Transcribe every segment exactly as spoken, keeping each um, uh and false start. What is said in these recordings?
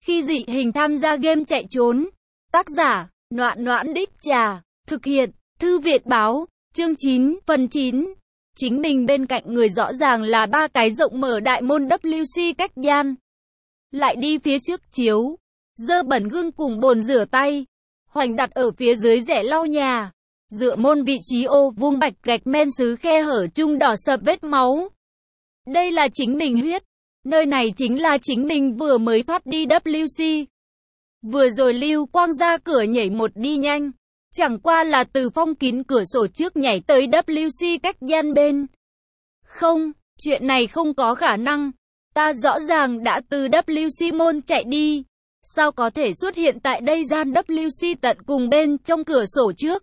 Khi dị hình tham gia game chạy trốn. Tác giả, Noãn Noãn Đích Trà. Thực hiện, Thư viện báo. Chương chín, phần chín. Chính mình bên cạnh người rõ ràng là ba cái rộng mở đại môn W C cách gian. Lại đi phía trước chiếu. Dơ bẩn gương cùng bồn rửa tay. Hoành đặt ở phía dưới rẻ lau nhà. Dựa môn vị trí ô vuông bạch gạch men sứ khe hở chung đỏ sập vết máu. Đây là chính mình huyết. Nơi này chính là chính mình vừa mới thoát đi W C. Vừa rồi Lưu Quang ra cửa nhảy một đi nhanh. Chẳng qua là từ phong kín cửa sổ trước nhảy tới W C cách gian bên. Không, chuyện này không có khả năng. Ta rõ ràng đã từ W C môn chạy đi. Sao có thể xuất hiện tại đây gian W C tận cùng bên trong cửa sổ trước?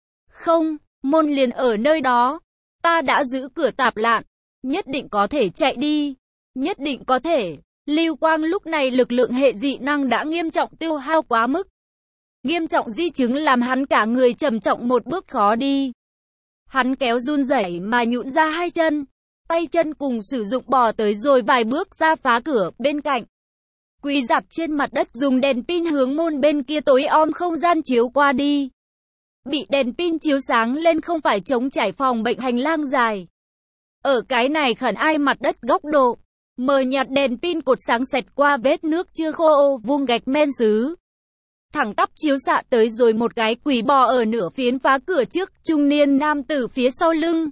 Không, môn liền ở nơi đó. Ta đã giữ cửa tạp lạn. Nhất định có thể chạy đi. Nhất định có thể. Lưu Quang lúc này lực lượng hệ dị năng đã nghiêm trọng tiêu hao quá mức. Nghiêm trọng di chứng làm hắn cả người trầm trọng một bước khó đi. Hắn kéo run rẩy mà nhũn ra hai chân. Tay chân cùng sử dụng bò tới rồi vài bước ra phá cửa bên cạnh. Quỳ dạp trên mặt đất dùng đèn pin hướng môn bên kia tối om không gian chiếu qua đi. Bị đèn pin chiếu sáng lên không phải chống trải phòng bệnh hành lang dài. Ở cái này khẩn ai mặt đất góc độ. Mờ nhạt đèn pin cột sáng xẹt qua vết nước chưa khô ô vuông gạch men sứ. Thẳng tắp chiếu xạ tới rồi một cái quỷ bò ở nửa phiến phá cửa trước, trung niên nam tử phía sau lưng.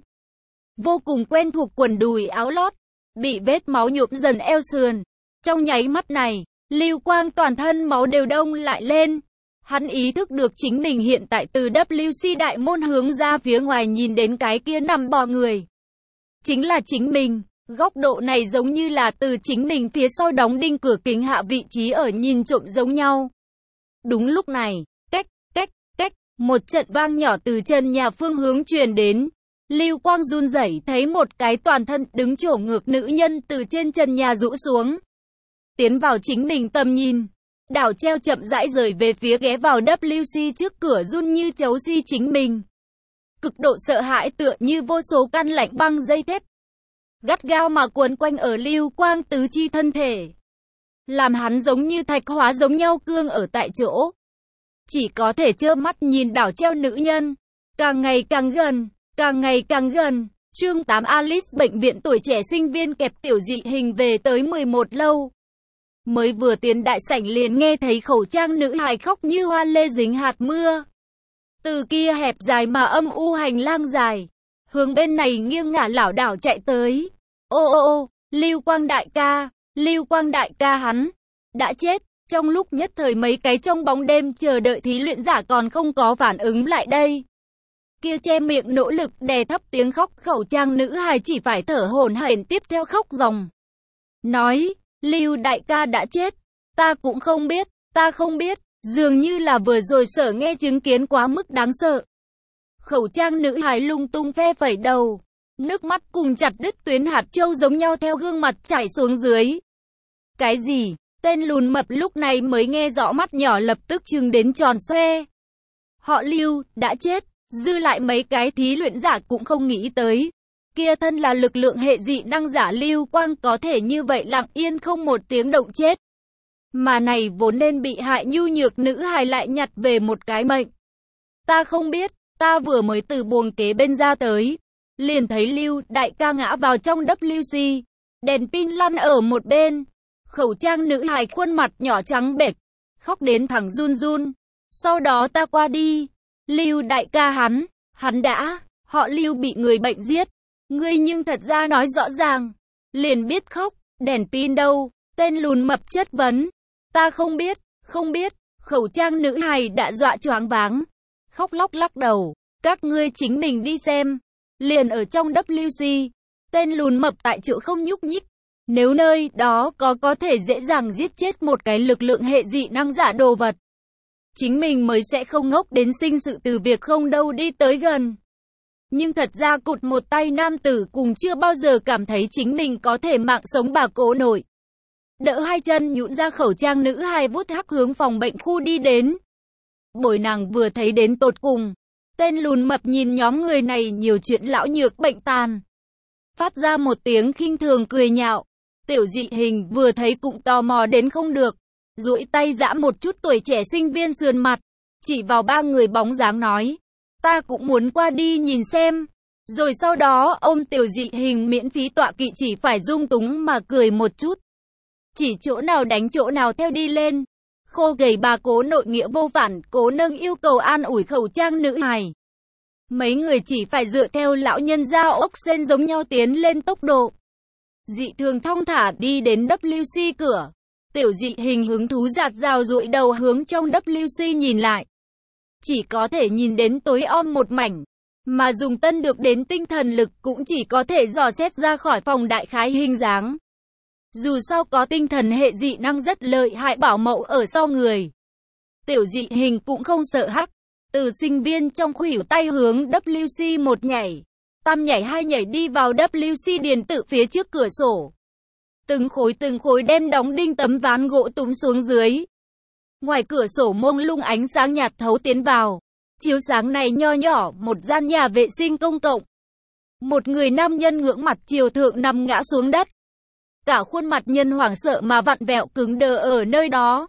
Vô cùng quen thuộc quần đùi áo lót, bị vết máu nhuộm dần eo sườn. Trong nháy mắt này, Lưu Quang toàn thân máu đều đông lại lên. Hắn ý thức được chính mình hiện tại từ W C đại môn hướng ra phía ngoài nhìn đến cái kia nằm bò người. Chính là chính mình. Góc độ này giống như là từ chính mình phía sau đóng đinh cửa kính hạ vị trí ở nhìn trộm giống nhau. Đúng lúc này, cách, cách, cách, một trận vang nhỏ từ chân nhà phương hướng truyền đến. Lưu Quang run rẩy thấy một cái toàn thân đứng trổ ngược nữ nhân từ trên chân nhà rũ xuống. Tiến vào chính mình tầm nhìn. Đảo treo chậm rãi rời về phía ghé vào W C trước cửa run như chấu si chính mình. Cực độ sợ hãi tựa như vô số căn lạnh băng dây thép. Gắt gao mà cuốn quanh ở Lưu Quang tứ chi thân thể. Làm hắn giống như thạch hóa giống nhau cương ở tại chỗ. Chỉ có thể trơ mắt nhìn đảo treo nữ nhân. Càng ngày càng gần, càng ngày càng gần. Chương tám Alice bệnh viện tuổi trẻ sinh viên kẹp tiểu dị hình về tới mười một lâu. Mới vừa tiến đại sảnh liền nghe thấy khẩu trang nữ hài khóc như hoa lê dính hạt mưa. Từ kia hẹp dài mà âm u hành lang dài. Hướng bên này nghiêng ngả lảo đảo chạy tới. Ô ô ô, Lưu Quang đại ca, Lưu Quang đại ca hắn đã chết. Trong lúc nhất thời mấy cái trong bóng đêm chờ đợi thí luyện giả còn không có phản ứng lại đây. Kia che miệng nỗ lực đè thấp tiếng khóc khẩu trang nữ hài chỉ phải thở hổn hển tiếp theo khóc ròng. Nói, Lưu đại ca đã chết. Ta cũng không biết, ta không biết, dường như là vừa rồi sở nghe chứng kiến quá mức đáng sợ. Khẩu trang nữ hài lung tung phe phẩy đầu. Nước mắt cùng chặt đứt tuyến hạt châu giống nhau theo gương mặt chảy xuống dưới. Cái gì? Tên lùn mập lúc này mới nghe rõ mắt nhỏ lập tức trừng đến tròn xoe. Họ Lưu, đã chết. Dư lại mấy cái thí luyện giả cũng không nghĩ tới. Kia thân là lực lượng hệ dị năng giả Lưu Quang có thể như vậy lặng yên không một tiếng động chết. Mà này vốn nên bị hại nhu nhược nữ hài lại nhặt về một cái mệnh. Ta không biết, ta vừa mới từ buồng kế bên ra tới. Liền thấy Lưu đại ca ngã vào trong W C. Đèn pin lăn ở một bên. Khẩu trang nữ hài khuôn mặt nhỏ trắng bệch. Khóc đến thẳng run run. Sau đó ta qua đi. Lưu đại ca hắn. Hắn đã. Họ Lưu bị người bệnh giết. Ngươi nhưng thật ra nói rõ ràng. Liền biết khóc. Đèn pin đâu? Tên lùn mập chất vấn. Ta không biết. Không biết. Khẩu trang nữ hài đã dọa choáng váng. Khóc lóc lắc đầu. Các ngươi chính mình đi xem. Liền ở trong W C. Tên lùn mập tại chỗ không nhúc nhích. Nếu nơi đó có có thể dễ dàng giết chết một cái lực lượng hệ dị năng giả đồ vật. Chính mình mới sẽ không ngốc đến sinh sự từ việc không đâu đi tới gần. Nhưng thật ra cụt một tay nam tử cùng chưa bao giờ cảm thấy chính mình có thể mạng sống bà cố nổi. Đỡ hai chân nhũn ra khẩu trang nữ hài vút hắc hướng phòng bệnh khu đi đến. Bồi nàng vừa thấy đến tột cùng. Tên lùn mập nhìn nhóm người này nhiều chuyện lão nhược bệnh tàn. Phát ra một tiếng khinh thường cười nhạo. Tiểu dị hình vừa thấy cũng tò mò đến không được. duỗi tay giã một chút tuổi trẻ sinh viên sườn mặt, chỉ vào ba người bóng dáng nói, ta cũng muốn qua đi nhìn xem. Rồi sau đó ôm Tiểu Dị Hình miễn phí tọa kỵ chỉ phải dung túng mà cười một chút. Chỉ chỗ nào đánh chỗ nào theo đi lên. Khô gầy bà Cố nội nghĩa vô phản, Cố Nâng yêu cầu an ủi Khẩu Trang nữ hài. Mấy người chỉ phải dựa theo lão nhân gia ốc sên giống nhau tiến lên tốc độ. Dị thường thong thả đi đến W C cửa. Tiểu Dị Hình hứng thú dạt dào duỗi đầu hướng trong W C nhìn lại. Chỉ có thể nhìn đến tối om một mảnh. Mà dùng tân được đến tinh thần lực cũng chỉ có thể dò xét ra khỏi phòng đại khái hình dáng. Dù sao có tinh thần hệ dị năng rất lợi hại bảo mẫu ở sau người. Tiểu Dị Hình cũng không sợ hắc. Từ sinh viên trong khuỷu tay hướng W C một nhảy. Tam nhảy hai nhảy đi vào W C điện tử phía trước cửa sổ. Từng khối từng khối đem đóng đinh tấm ván gỗ túm xuống dưới. Ngoài cửa sổ mông lung ánh sáng nhạt thấu tiến vào. Chiếu sáng này nho nhỏ, một gian nhà vệ sinh công cộng. Một người nam nhân ngưỡng mặt chiều thượng nằm ngã xuống đất. Cả khuôn mặt nhân hoảng sợ mà vặn vẹo cứng đờ ở nơi đó.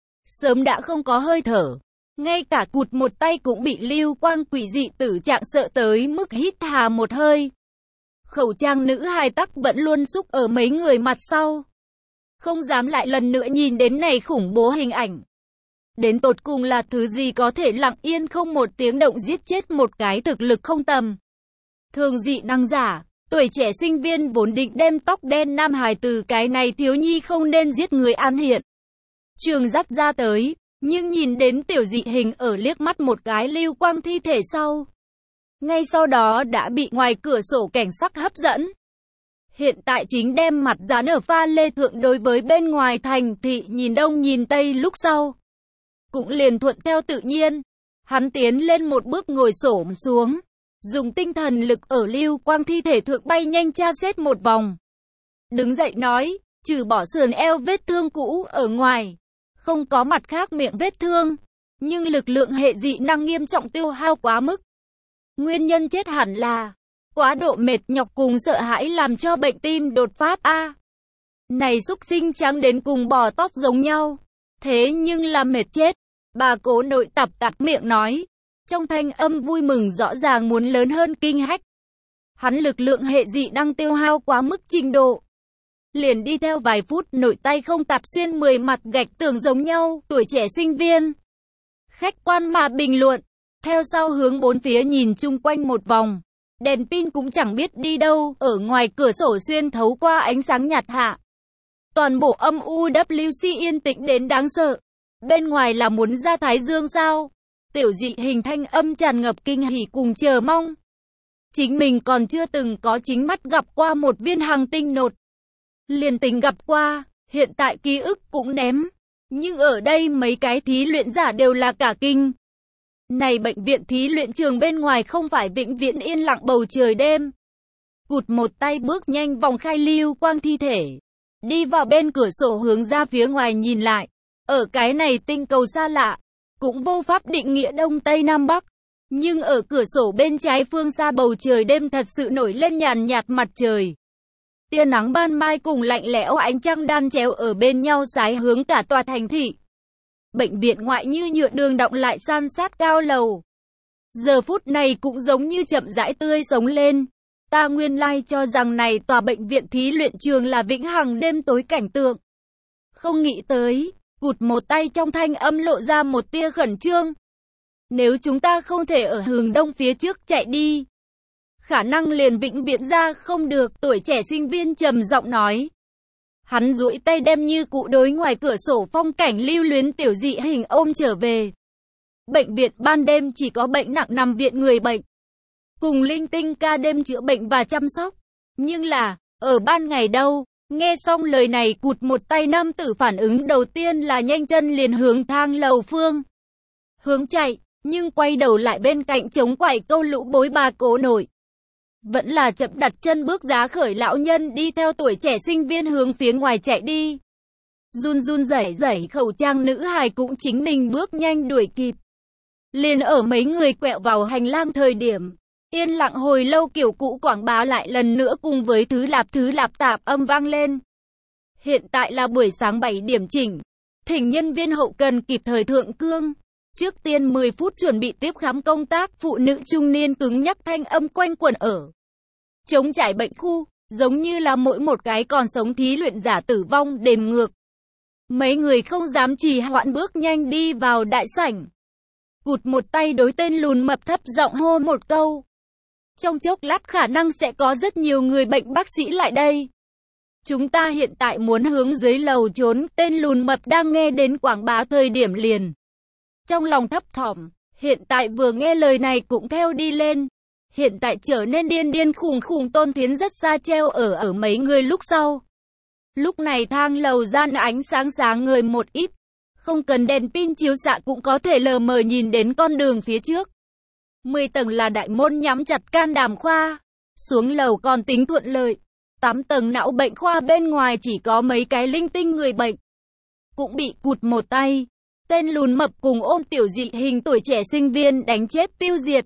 Sớm đã không có hơi thở. Ngay cả cụt một tay cũng bị lưu quang quỷ dị tử trạng sợ tới mức hít hà một hơi. Khẩu Trang nữ hài tắc vẫn luôn xúc ở mấy người mặt sau. Không dám lại lần nữa nhìn đến này khủng bố hình ảnh. Đến tột cùng là thứ gì có thể lặng yên không một tiếng động giết chết một cái thực lực không tầm thường dị năng giả. Tuổi trẻ sinh viên vốn định đem tóc đen nam hài từ cái này thiếu nhi không nên giết người an hiện trường dắt ra tới. Nhưng nhìn đến Tiểu Dị Hình ở liếc mắt một cái lưu quang thi thể sau. Ngay sau đó đã bị ngoài cửa sổ cảnh sắc hấp dẫn. Hiện tại chính đem mặt dán ở pha lê thượng đối với bên ngoài thành thị nhìn đông nhìn tây lúc sau. Cũng liền thuận theo tự nhiên. Hắn tiến lên một bước ngồi xổm xuống. Dùng tinh thần lực ở lưu quang thi thể thượng bay nhanh tra xét một vòng. Đứng dậy nói, trừ bỏ sườn eo vết thương cũ ở ngoài. Không có mặt khác miệng vết thương. Nhưng lực lượng hệ dị năng nghiêm trọng tiêu hao quá mức. Nguyên nhân chết hẳn là quá độ mệt nhọc cùng sợ hãi làm cho bệnh tim đột phát a. À, này xúc sinh trắng đến cùng bò tót giống nhau. Thế nhưng là mệt chết. Bà Cố nội tập tặt miệng nói. Trong thanh âm vui mừng rõ ràng muốn lớn hơn kinh hách. Hắn lực lượng hệ dị năng tiêu hao quá mức trình độ. Liền đi theo vài phút nội tay không tạp xuyên mười mặt gạch tường giống nhau. Tuổi trẻ sinh viên khách quan mà bình luận. Theo sau hướng bốn phía nhìn chung quanh một vòng. Đèn pin cũng chẳng biết đi đâu. Ở ngoài cửa sổ xuyên thấu qua ánh sáng nhạt hạ. Toàn bộ âm u W C yên tĩnh đến đáng sợ. Bên ngoài là muốn ra thái dương sao? Tiểu Dị Hình thanh âm tràn ngập kinh hỉ cùng chờ mong. Chính mình còn chưa từng có chính mắt gặp qua một viên hành tinh nột. Liền tính gặp qua, hiện tại ký ức cũng ném. Nhưng ở đây mấy cái thí luyện giả đều là cả kinh. Này bệnh viện thí luyện trường bên ngoài không phải vĩnh viễn yên lặng bầu trời đêm. Cụt một tay bước nhanh vòng khai lưu quang thi thể. Đi vào bên cửa sổ hướng ra phía ngoài nhìn lại. Ở cái này tinh cầu xa lạ. Cũng vô pháp định nghĩa Đông Tây Nam Bắc. Nhưng ở cửa sổ bên trái phương xa bầu trời đêm thật sự nổi lên nhàn nhạt mặt trời. Tia nắng ban mai cùng lạnh lẽo ánh trăng đan chéo ở bên nhau sái hướng cả tòa thành thị. Bệnh viện ngoại như nhựa đường đọng lại san sát cao lầu. Giờ phút này cũng giống như chậm rãi tươi sống lên. Ta nguyên lai cho rằng này tòa bệnh viện thí luyện trường là vĩnh hằng đêm tối cảnh tượng. Không nghĩ tới, cụt một tay trong thanh âm lộ ra một tia khẩn trương. Nếu chúng ta không thể ở hướng đông phía trước chạy đi, khả năng liền vĩnh viễn ra không được. Tuổi trẻ sinh viên trầm giọng nói. Hắn duỗi tay đem như cụ đối ngoài cửa sổ phong cảnh lưu luyến Tiểu Dị Hình ôm trở về. Bệnh viện ban đêm chỉ có bệnh nặng nằm viện người bệnh. Cùng linh tinh ca đêm chữa bệnh và chăm sóc. Nhưng là, ở ban ngày đâu? Nghe xong lời này cụt một tay nam tử phản ứng đầu tiên là nhanh chân liền hướng thang lầu phương. Hướng chạy, nhưng quay đầu lại bên cạnh chống quải câu lũ bối bà Cố nội. Vẫn là chậm đặt chân bước giá khởi lão nhân đi theo tuổi trẻ sinh viên hướng phía ngoài chạy đi. Run run rẩy rẩy Khẩu Trang nữ hài cũng chính mình bước nhanh đuổi kịp. Liền ở mấy người quẹo vào hành lang thời điểm. Yên lặng hồi lâu kiểu cũ quảng bá lại lần nữa cùng với thứ lạp thứ lạp tạp âm vang lên. Hiện tại là buổi sáng bảy điểm chỉnh. Thỉnh nhân viên hậu cần kịp thời thượng cương. Trước tiên mười phút chuẩn bị tiếp khám công tác, phụ nữ trung niên cứng nhắc thanh âm quanh quẩn ở trống trải bệnh khu, giống như là mỗi một cái còn sống thí luyện giả tử vong đếm ngược. Mấy người không dám trì hoãn bước nhanh đi vào đại sảnh. Cụt một tay đối tên lùn mập thấp giọng hô một câu. Trong chốc lát khả năng sẽ có rất nhiều người bệnh bác sĩ lại đây. Chúng ta hiện tại muốn hướng dưới lầu trốn, tên lùn mập đang nghe đến quảng bá thời điểm liền. Trong lòng thấp thỏm, hiện tại vừa nghe lời này cũng theo đi lên. Hiện tại trở nên điên điên khùng khùng. Tôn Thiến rất xa treo ở ở mấy người lúc sau. Lúc này thang lầu gian ánh sáng sáng người một ít. Không cần đèn pin chiếu xạ cũng có thể lờ mờ nhìn đến con đường phía trước. mười tầng là đại môn nhắm chặt can đảm khoa. Xuống lầu còn tính thuận lợi. tám tầng não bệnh khoa bên ngoài chỉ có mấy cái linh tinh người bệnh. Cũng bị cụt một tay. Tên lùn mập cùng ôm tiểu dị hình tuổi trẻ sinh viên đánh chết tiêu diệt.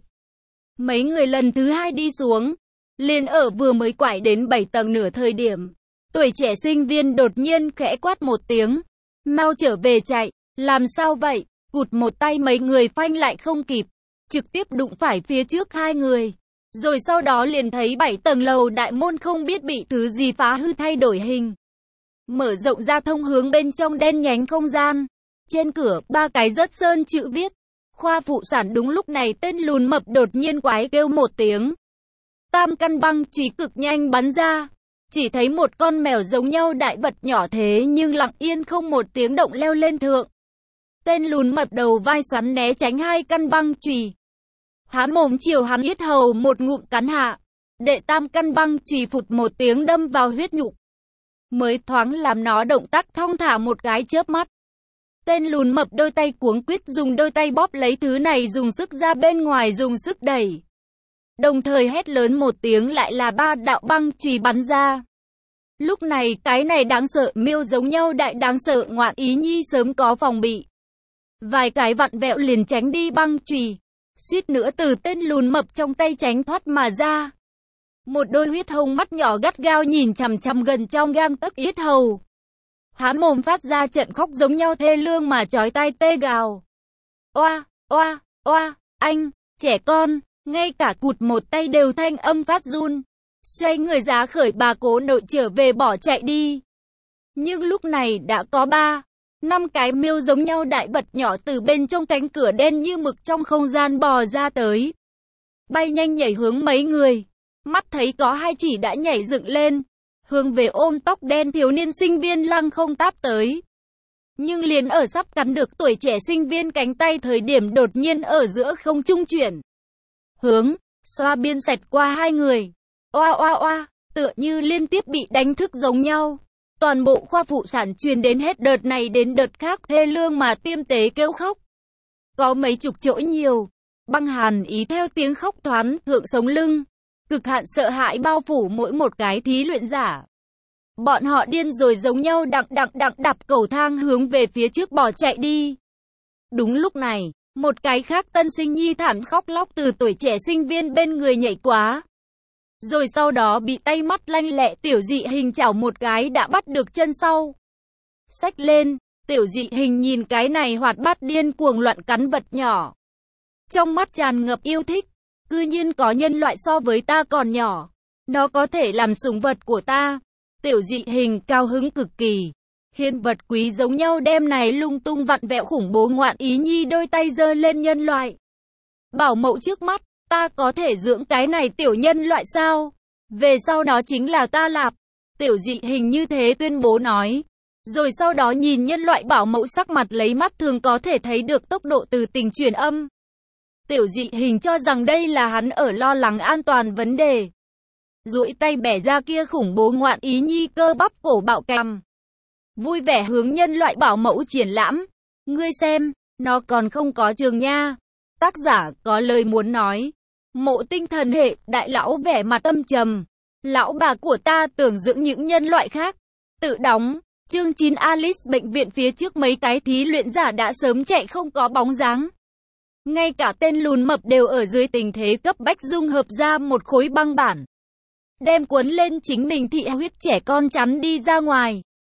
Mấy người lần thứ hai đi xuống. Liền ở vừa mới quải đến bảy tầng nửa thời điểm. Tuổi trẻ sinh viên đột nhiên khẽ quát một tiếng. Mau trở về chạy. Làm sao vậy? Cụt một tay mấy người phanh lại không kịp. Trực tiếp đụng phải phía trước hai người. Rồi sau đó liền thấy bảy tầng lầu đại môn không biết bị thứ gì phá hư thay đổi hình. Mở rộng ra thông hướng bên trong đen nhánh không gian. Trên cửa, ba cái rất sơn chữ viết. Khoa phụ sản. Đúng lúc này tên lùn mập đột nhiên quái kêu một tiếng. Tam căn băng chùy cực nhanh bắn ra. Chỉ thấy một con mèo giống nhau đại vật nhỏ thế nhưng lặng yên không một tiếng động leo lên thượng. Tên lùn mập đầu vai xoắn né tránh hai căn băng chùy. Há mồm chiều hắn yết hầu một ngụm cắn hạ. Đệ tam căn băng chùy phụt một tiếng đâm vào huyết nhục. Mới thoáng làm nó động tác thong thả một cái chớp mắt. Tên lùn mập đôi tay cuống quýt dùng đôi tay bóp lấy thứ này, dùng sức ra bên ngoài, dùng sức đẩy. Đồng thời hét lớn một tiếng, lại là ba đạo băng chùy bắn ra. Lúc này cái này đáng sợ miêu giống nhau đại đáng sợ ngoạn ý nhi sớm có phòng bị. Vài cái vặn vẹo liền tránh đi băng chùy. Suýt nữa từ tên lùn mập trong tay tránh thoát mà ra. Một đôi huyết hồng mắt nhỏ gắt gao nhìn chằm chằm gần trong gang tấc yết hầu. Há mồm phát ra trận khóc giống nhau thê lương mà chói tai tê gào. Oa, oa, oa, anh, trẻ con, ngay cả cụt một tay đều thanh âm phát run. Xoay người giá khởi bà cố nội trở về bỏ chạy đi. Nhưng lúc này đã có ba, năm cái miêu giống nhau đại vật nhỏ từ bên trong cánh cửa đen như mực trong không gian bò ra tới. Bay nhanh nhảy hướng mấy người. Mắt thấy có hai chỉ đã nhảy dựng lên. Hướng về ôm tóc đen thiếu niên sinh viên lăng không táp tới. Nhưng liền ở sắp cắn được tuổi trẻ sinh viên cánh tay thời điểm đột nhiên ở giữa không trung chuyển. Hướng, xoa biên xẹt qua hai người. Oa oa oa, tựa như liên tiếp bị đánh thức giống nhau. Toàn bộ khoa phụ sản truyền đến hết đợt này đến đợt khác thê lương mà tiêm tế kêu khóc. Có mấy chục chỗ nhiều. Băng hàn ý theo tiếng khóc thoáng thượng sống lưng. Cực hạn sợ hãi bao phủ mỗi một cái thí luyện giả. Bọn họ điên rồi giống nhau đặng đặng đặng đạp cầu thang hướng về phía trước bỏ chạy đi. Đúng lúc này, một cái khác tân sinh nhi thảm khóc lóc từ tuổi trẻ sinh viên bên người nhảy quá. Rồi sau đó bị tay mắt lanh lẹ tiểu dị hình chảo một cái đã bắt được chân sau. Xách lên, tiểu dị hình nhìn cái này hoạt bát điên cuồng loạn cắn vật nhỏ. Trong mắt tràn ngập yêu thích. Cư nhiên có nhân loại so với ta còn nhỏ. Nó có thể làm sủng vật của ta. Tiểu dị hình cao hứng cực kỳ. Hiên vật quý giống nhau đem này lung tung vặn vẹo khủng bố ngoạn ý nhi đôi tay giơ lên nhân loại. Bảo mẫu trước mắt, ta có thể dưỡng cái này tiểu nhân loại sao? Về sau đó chính là ta lạp. Tiểu dị hình như thế tuyên bố nói. Rồi sau đó nhìn nhân loại bảo mẫu sắc mặt lấy mắt thường có thể thấy được tốc độ từ tình truyền âm. Tiểu dị hình cho rằng đây là hắn ở lo lắng an toàn vấn đề. Duỗi tay bẻ ra kia khủng bố ngoạn ý nhi cơ bắp cổ bạo cằm. Vui vẻ hướng nhân loại bảo mẫu triển lãm. Ngươi xem, nó còn không có trường nha. Tác giả có lời muốn nói. Mộ tinh thần hệ, đại lão vẻ mặt âm trầm. Lão bà của ta tưởng dưỡng những nhân loại khác. Tự đóng, chương chín Alice bệnh viện phía trước mấy cái thí luyện giả đã sớm chạy không có bóng dáng. Ngay cả tên lùn mập đều ở dưới tình thế cấp bách dung hợp ra một khối băng bản. Đem cuốn lên chính mình thị huyết trẻ con chắn đi ra ngoài.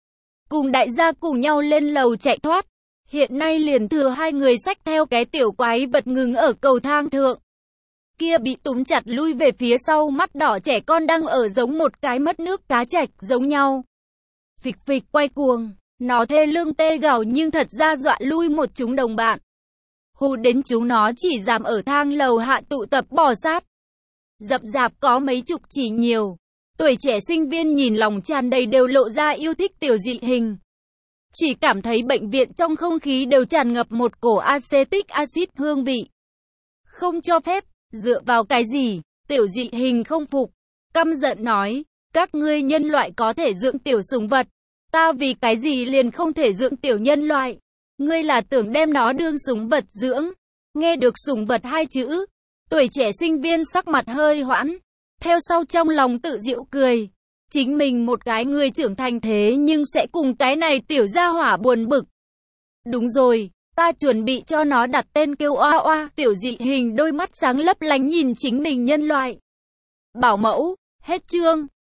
cùng đại gia cùng nhau lên lầu chạy thoát. Hiện nay liền thừa hai người xách theo cái tiểu quái vật ngừng ở cầu thang thượng. Kia bị túm chặt lui về phía sau mắt đỏ trẻ con đang ở giống một cái mất nước cá trạch giống nhau. Phịch phịch quay cuồng, nó thê lương tê gào nhưng thật ra dọa lui một chúng đồng bạn. Hù đến chúng nó chỉ dám ở thang lầu hạ tụ tập bò sát. Dập dạp có mấy chục chỉ nhiều. Tuổi trẻ sinh viên nhìn lòng tràn đầy đều lộ ra yêu thích tiểu dị hình. Chỉ cảm thấy bệnh viện trong không khí đều tràn ngập một cổ acetic acid hương vị. Không cho phép, dựa vào cái gì? Tiểu dị hình không phục, căm giận nói, các ngươi nhân loại có thể dưỡng tiểu sủng vật, ta vì cái gì liền không thể dưỡng tiểu nhân loại? Ngươi là tưởng đem nó đương sủng vật dưỡng? Nghe được sủng vật hai chữ, tuổi trẻ sinh viên sắc mặt hơi hoãn, theo sau trong lòng tự giễu cười. Chính mình một cái người trưởng thành thế nhưng sẽ cùng cái này tiểu gia hỏa buồn bực. Đúng rồi, ta chuẩn bị cho nó đặt tên kêu oa oa. Tiểu dị hình đôi mắt sáng lấp lánh nhìn chính mình nhân loại. Bảo mẫu, hết chương.